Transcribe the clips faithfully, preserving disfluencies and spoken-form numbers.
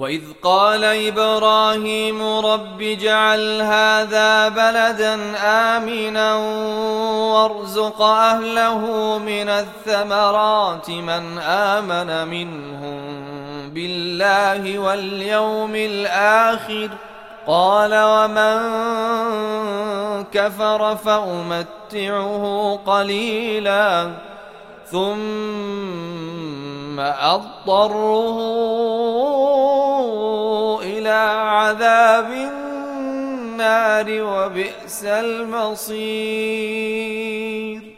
وإذ قال إبراهيم رب اجعل هذا بلدا آمنا وارزق أهله من الثمرات من آمن منهم بالله واليوم الآخر قال ومن كفر فأمتعه قليلا ثم أضطره إلى عذاب النار وبئس المصير.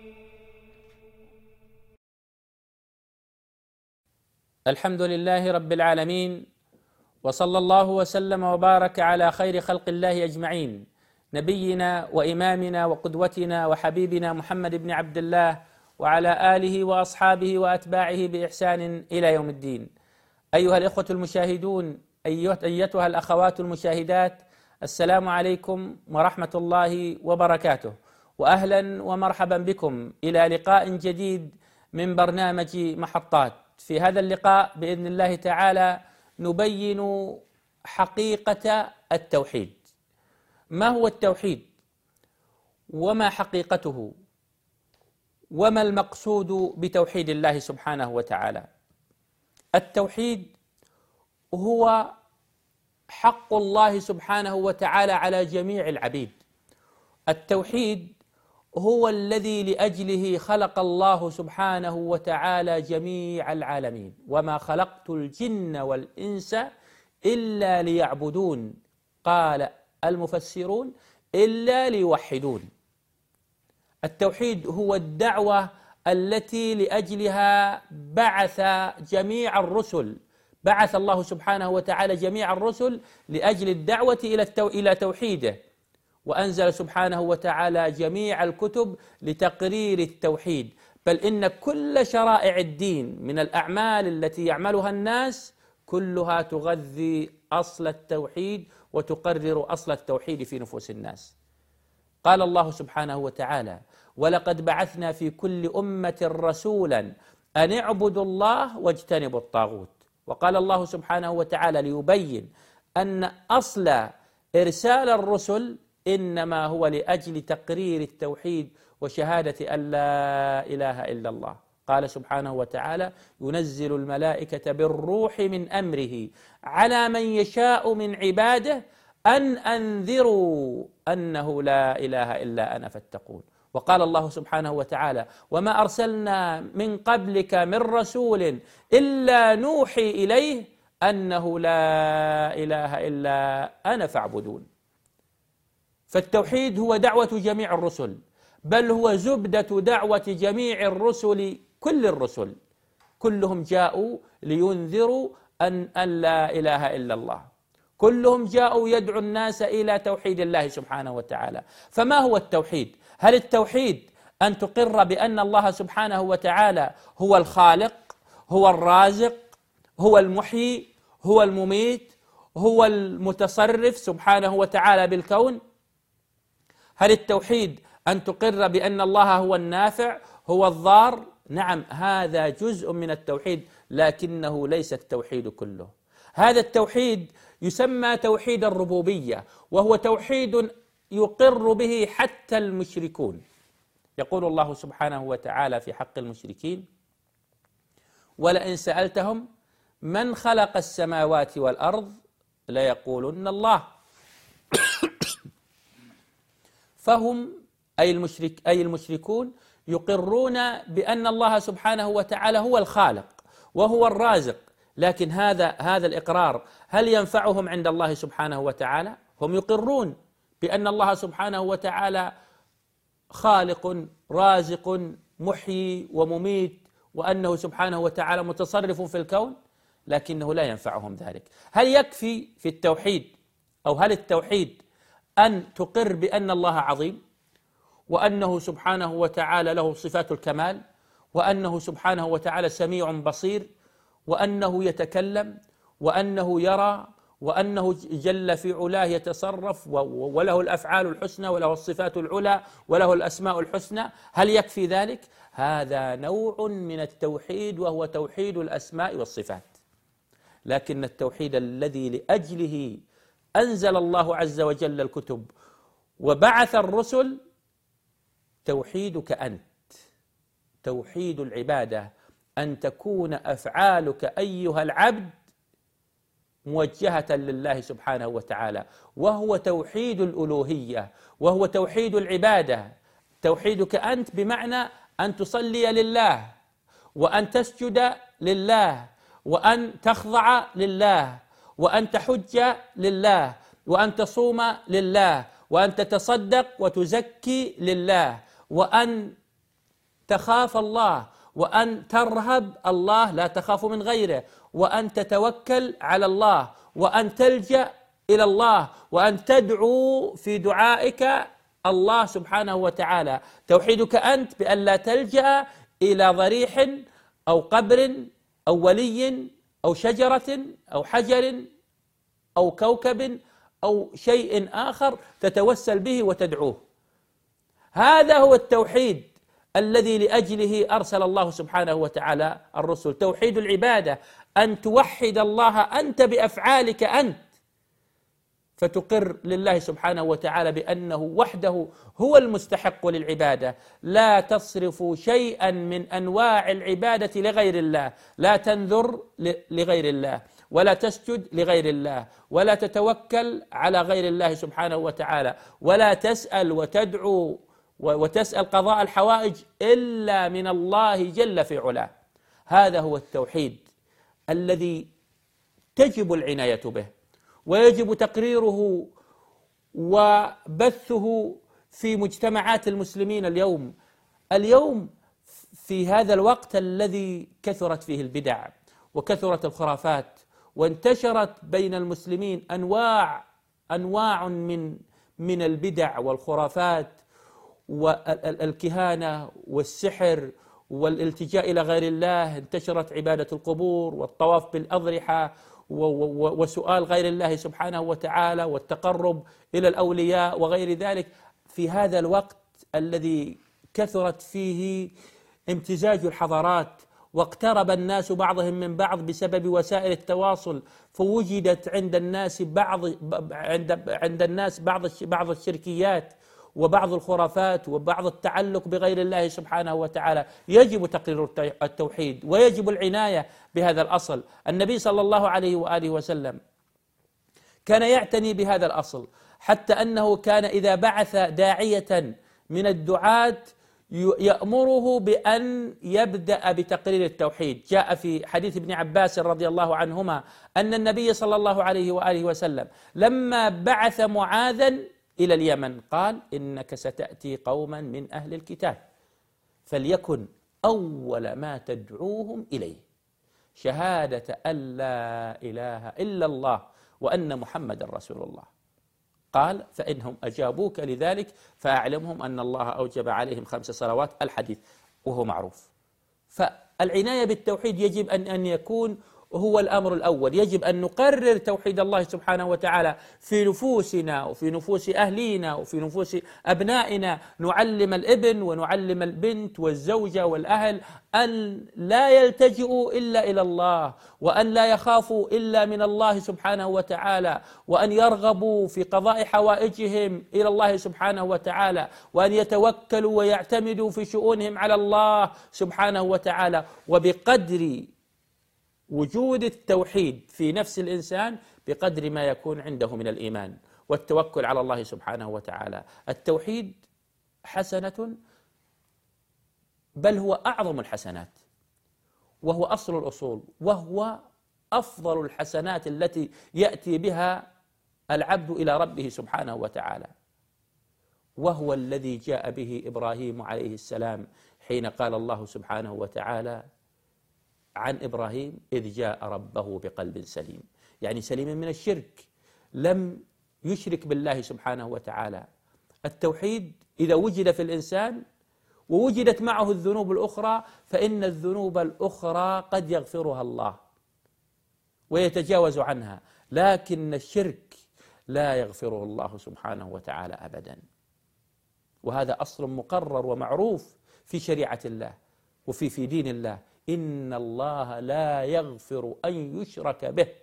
الحمد لله رب العالمين، وصلى الله وسلم وبارك على خير خلق الله أجمعين، نبينا وإمامنا وقدوتنا وحبيبنا محمد بن عبد الله وعلى آله وأصحابه وأتباعه بإحسان إلى يوم الدين. أيها الإخوة المشاهدون، أيتها الأخوات المشاهدات، السلام عليكم ورحمة الله وبركاته، وأهلا ومرحبا بكم إلى لقاء جديد من برنامج محطات. في هذا اللقاء بإذن الله تعالى نبين حقيقة التوحيد. ما هو التوحيد؟ وما حقيقته؟ وما المقصود بتوحيد الله سبحانه وتعالى؟ التوحيد هو حق الله سبحانه وتعالى على جميع العبيد. التوحيد هو الذي لأجله خلق الله سبحانه وتعالى جميع العالمين، وما خلقت الجن والإنس إلا ليعبدون، قال المفسرون إلا ليوحدون. التوحيد هو الدعوة التي لأجلها بعث جميع الرسل، بعث الله سبحانه وتعالى جميع الرسل لأجل الدعوة إلى التو... إلى توحيده، وأنزل سبحانه وتعالى جميع الكتب لتقرير التوحيد. بل إن كل شرائع الدين من الأعمال التي يعملها الناس كلها تغذي أصل التوحيد وتقرر أصل التوحيد في نفوس الناس. قال الله سبحانه وتعالى: ولقد بعثنا في كل أمة رسولا أن اعبدوا الله واجتنبوا الطاغوت. وقال الله سبحانه وتعالى ليبين أن أصل إرسال الرسل إنما هو لأجل تقرير التوحيد وشهادة أن لا إله إلا الله. قال سبحانه وتعالى: ينزل الملائكة بالروح من أمره على من يشاء من عباده أن أنذروا أنه لا إله إلا أنا فاتقون. وقال الله سبحانه وتعالى: وما أرسلنا من قبلك من رسول إلا نوحي إليه أنه لا إله إلا أنا فاعبدون. فالتوحيد هو دعوة جميع الرسل، بل هو زبدة دعوة جميع الرسل. كل الرسل كلهم جاءوا لينذروا أن, أن لا إله إلا الله، كلهم جاءوا يدعو الناس إلى توحيد الله سبحانه وتعالى. فما هو التوحيد؟ هل التوحيد أن تقر بأن الله سبحانه وتعالى هو الخالق، هو الرازق، هو المحيي، هو المميت، هو المتصرف سبحانه وتعالى بالكون؟ هل التوحيد أن تقر بأن الله هو النافع، هو الضار؟ نعم، هذا جزء من التوحيد، لكنه ليس التوحيد كله. هذا التوحيد يسمى توحيد الربوبية، وهو توحيد يقر به حتى المشركون. يقول الله سبحانه وتعالى في حق المشركين: ولئن سألتهم من خلق السماوات والأرض ليقولن الله. فهم أي المشرك أي المشركون يقرون بأن الله سبحانه وتعالى هو الخالق وهو الرازق، لكن هذا هذا الإقرار هل ينفعهم عند الله سبحانه وتعالى؟ هم يقرون بأن الله سبحانه وتعالى خالق رازق محيي ومميت، وأنه سبحانه وتعالى متصرف في الكون، لكنه لا ينفعهم ذلك. هل يكفي في التوحيد أو هل التوحيد أن تقر بأن الله عظيم، وأنه سبحانه وتعالى له صفات الكمال، وأنه سبحانه وتعالى سميع بصير، وأنه يتكلم، وأنه يرى، وأنه جل في علاه يتصرف، وله الأفعال الحسنى وله الصفات العلى وله الأسماء الحسنى؟ هل يكفي ذلك؟ هذا نوع من التوحيد، وهو توحيد الأسماء والصفات. لكن التوحيد الذي لأجله أنزل الله عز وجل الكتب وبعث الرسل توحيدك أنت، توحيد العبادة، أن تكون أفعالك أيها العبد موجهة لله سبحانه وتعالى، وهو توحيد الألوهية، وهو توحيد العبادة. توحيدك أنت بمعنى أن تصلي لله، وأن تسجد لله، وأن تخضع لله، وأن تحج لله، وأن تصوم لله، وأن تتصدق وتزكي لله، وأن تخاف الله، وأن ترهب الله لا تخاف من غيره، وأن تتوكل على الله، وأن تلجأ إلى الله، وأن تدعو في دعائك الله سبحانه وتعالى. توحيدك أنت بأن لا تلجأ إلى ضريح أو قبر أو ولي أو شجرة أو حجر أو كوكب أو شيء آخر تتوسل به وتدعوه. هذا هو التوحيد الذي لأجله أرسل الله سبحانه وتعالى الرسل، توحيد العبادة، أن توحد الله أنت بأفعالك أنت، فتقر لله سبحانه وتعالى بأنه وحده هو المستحق للعبادة. لا تصرف شيئا من أنواع العبادة لغير الله، لا تنذر لغير الله، ولا تسجد لغير الله، ولا تتوكل على غير الله سبحانه وتعالى، ولا تسأل وتدعو وتسأل قضاء الحوائج إلا من الله جل في علاه. هذا هو التوحيد الذي تجب العناية به، ويجب تقريره وبثه في مجتمعات المسلمين اليوم. اليوم في هذا الوقت الذي كثرت فيه البدع وكثرت الخرافات وانتشرت بين المسلمين أنواع أنواع من من البدع والخرافات والكهانة والسحر والالتجاء إلى غير الله، انتشرت عبادة القبور والطواف بالأضرحة وسؤال غير الله سبحانه وتعالى والتقرب إلى الأولياء وغير ذلك. في هذا الوقت الذي كثرت فيه امتزاج الحضارات واقترب الناس بعضهم من بعض بسبب وسائل التواصل، فوجدت عند الناس بعض عند عند الناس بعض بعض الشركيات وبعض الخرافات وبعض التعلق بغير الله سبحانه وتعالى. يجب تقرير التوحيد ويجب العناية بهذا الأصل. النبي صلى الله عليه وآله وسلم كان يعتني بهذا الأصل، حتى أنه كان إذا بعث داعية من الدعاة يأمره بأن يبدأ بتقرير التوحيد. جاء في حديث ابن عباس رضي الله عنهما أن النبي صلى الله عليه وآله وسلم لما بعث معاذا إلى اليمن قال: إنك ستأتي قوما من أهل الكتاب، فليكن أول ما تدعوهم إليه شهادة أن لا إله إلا الله وأن محمد رسول الله. قال: فإنهم أجابوك لذلك فأعلمهم أن الله أوجب عليهم خمس صلوات، الحديث وهو معروف. فالعناية بالتوحيد يجب أن أن يكون هو الأمر الأول. يجب أن نقرر توحيد الله سبحانه وتعالى في نفوسنا وفي نفوس أهلينا وفي نفوس أبنائنا. نعلم الابن ونعلم البنت والزوجة والأهل أن لا يلتجئوا إلا إلى الله، وأن لا يخافوا إلا من الله سبحانه وتعالى، وأن يرغبوا في قضاء حوائجهم إلى الله سبحانه وتعالى، وأن يتوكلوا ويعتمدوا في شؤونهم على الله سبحانه وتعالى. وبقدر وجود التوحيد في نفس الإنسان بقدر ما يكون عنده من الإيمان والتوكل على الله سبحانه وتعالى. التوحيد حسنة، بل هو أعظم الحسنات، وهو أصل الأصول، وهو أفضل الحسنات التي يأتي بها العبد إلى ربه سبحانه وتعالى، وهو الذي جاء به إبراهيم عليه السلام حين قال الله سبحانه وتعالى عن إبراهيم: إذ جاء ربه بقلب سليم، يعني سليم من الشرك، لم يشرك بالله سبحانه وتعالى. التوحيد إذا وجد في الإنسان ووجدت معه الذنوب الأخرى، فإن الذنوب الأخرى قد يغفرها الله ويتجاوز عنها، لكن الشرك لا يغفره الله سبحانه وتعالى أبدا. وهذا أصل مقرر ومعروف في شريعة الله وفي في دين الله: إن الله لا يغفر أن يشرك به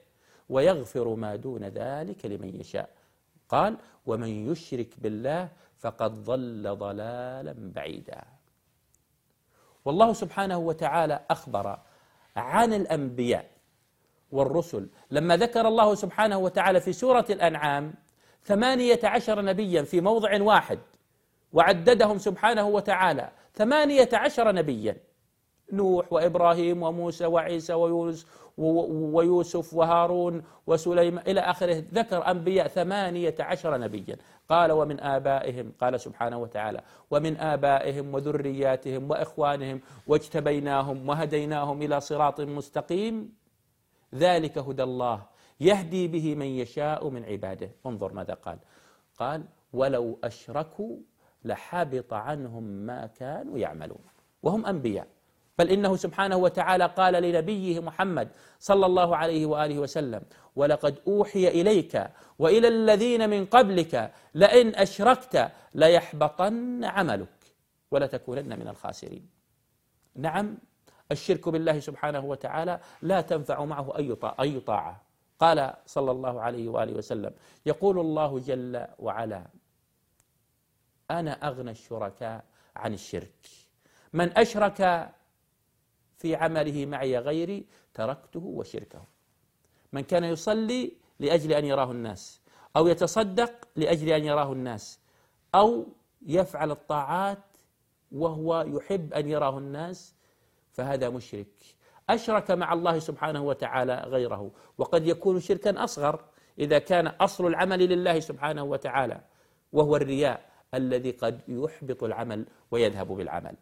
ويغفر ما دون ذلك لمن يشاء. قال: ومن يشرك بالله فقد ضل ضلالا بعيدا. والله سبحانه وتعالى أخبر عن الأنبياء والرسل لما ذكر الله سبحانه وتعالى في سورة الأنعام ثمانية عشر نبيا في موضع واحد، وعددهم سبحانه وتعالى ثمانية عشر نبيا: نوح وإبراهيم وموسى وعيسى ويونس ويوسف وهارون وسليمان إلى آخره. ذكر أنبياء ثمانية عشر نبيا. قال: ومن آبائهم، قال سبحانه وتعالى: ومن آبائهم وذرياتهم وإخوانهم واجتبيناهم وهديناهم إلى صراط مستقيم ذلك هدى الله يهدي به من يشاء من عباده. انظر ماذا قال. قال: ولو أشركوا لحبط عنهم ما كانوا يعملون. وهم أنبياء. بل إنه سبحانه وتعالى قال لنبيه محمد صلى الله عليه وآله وسلم: ولقد أوحي إليك وإلى الذين من قبلك لئن أشركت ليحبطن عملك ولتكونن من الخاسرين. نعم، الشرك بالله سبحانه وتعالى لا تنفع معه أي طاعة. قال صلى الله عليه وآله وسلم: يقول الله جل وعلا: أنا أغنى الشركاء عن الشرك، من أشرك في عمله معي غيري تركته وشركه. من كان يصلي لأجل أن يراه الناس، أو يتصدق لأجل أن يراه الناس، أو يفعل الطاعات وهو يحب أن يراه الناس، فهذا مشرك، أشرك مع الله سبحانه وتعالى غيره. وقد يكون شركا أصغر إذا كان أصل العمل لله سبحانه وتعالى، وهو الرياء الذي قد يحبط العمل ويذهب بالعمل.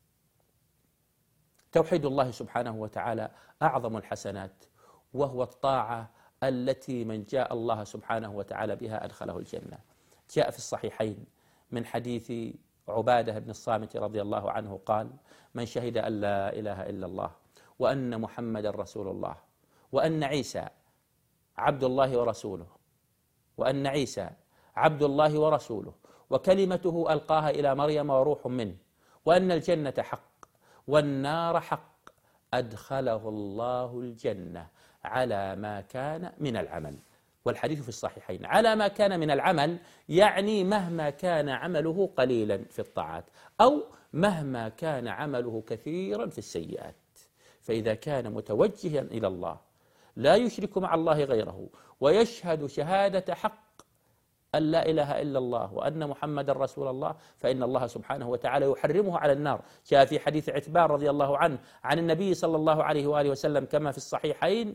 توحيد الله سبحانه وتعالى أعظم الحسنات، وهو الطاعة التي من جاء الله سبحانه وتعالى بها أدخله الجنة. جاء في الصحيحين من حديث عبادة بن الصامت رضي الله عنه قال: من شهد أن لا إله إلا الله وأن محمد رسول الله وأن عيسى عبد الله ورسوله وأن عيسى عبد الله ورسوله وكلمته ألقاها إلى مريم وروح منه، وأن الجنة حق والنار حق، أدخله الله الجنة على ما كان من العمل. والحديث في الصحيحين. على ما كان من العمل يعني مهما كان عمله قليلا في الطاعات، أو مهما كان عمله كثيرا في السيئات. فإذا كان متوجها إلى الله لا يشرك مع الله غيره، ويشهد شهادة حق أن لا إله إلا الله وأن محمد رسول الله، فإن الله سبحانه وتعالى يحرمه على النار. جاء في حديث عتبان رضي الله عنه عن النبي صلى الله عليه وآله وسلم كما في الصحيحين: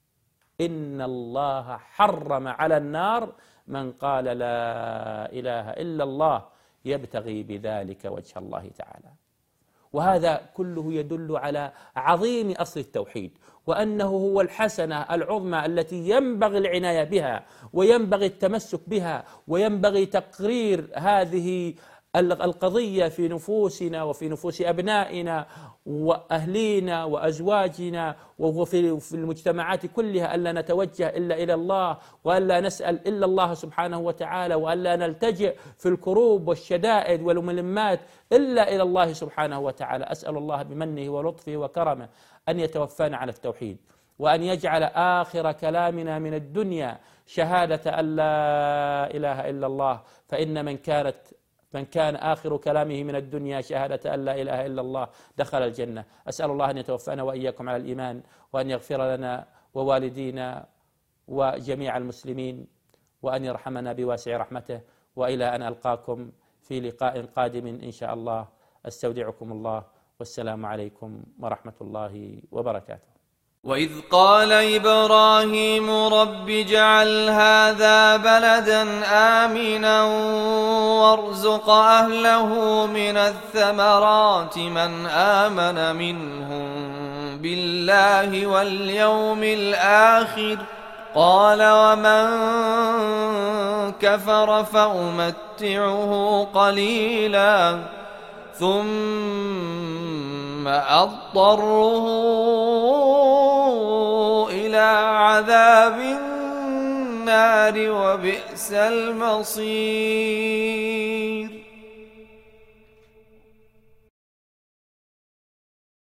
إن الله حرم على النار من قال لا إله إلا الله يبتغي بذلك وجه الله تعالى. وهذا كله يدل على عظيم أصل التوحيد، وأنه هو الحسنة العظمى التي ينبغي العناية بها وينبغي التمسك بها، وينبغي تقرير هذه القضية في نفوسنا وفي نفوس أبنائنا وأهلينا وأزواجنا وفي المجتمعات كلها، ألا نتوجه إلا إلى الله، وألا نسأل إلا الله سبحانه وتعالى، وألا نلتجئ في الكروب والشدائد والملمات إلا إلى الله سبحانه وتعالى. أسأل الله بمنه ولطفه وكرمه أن يتوفانا على التوحيد، وأن يجعل آخر كلامنا من الدنيا شهادة أن لا إله إلا الله، فإن من كانت من كان آخر كلامه من الدنيا شهادة أن لا إله إلا الله دخل الجنة. أسأل الله أن يتوفانا وإياكم على الإيمان، وأن يغفر لنا ووالدينا وجميع المسلمين، وأن يرحمنا بواسع رحمته. وإلى أن ألقاكم في لقاء قادم إن شاء الله، أستودعكم الله، والسلام عليكم ورحمة الله وبركاته. وإذ قال إبراهيم رب اجعل هذا بلدا آمنا وارزق أهله من الثمرات من آمن منهم بالله واليوم الآخر قال ومن كفر فأمتعه قليلا ثم أضطره إلى عذاب النار وبئس المصير.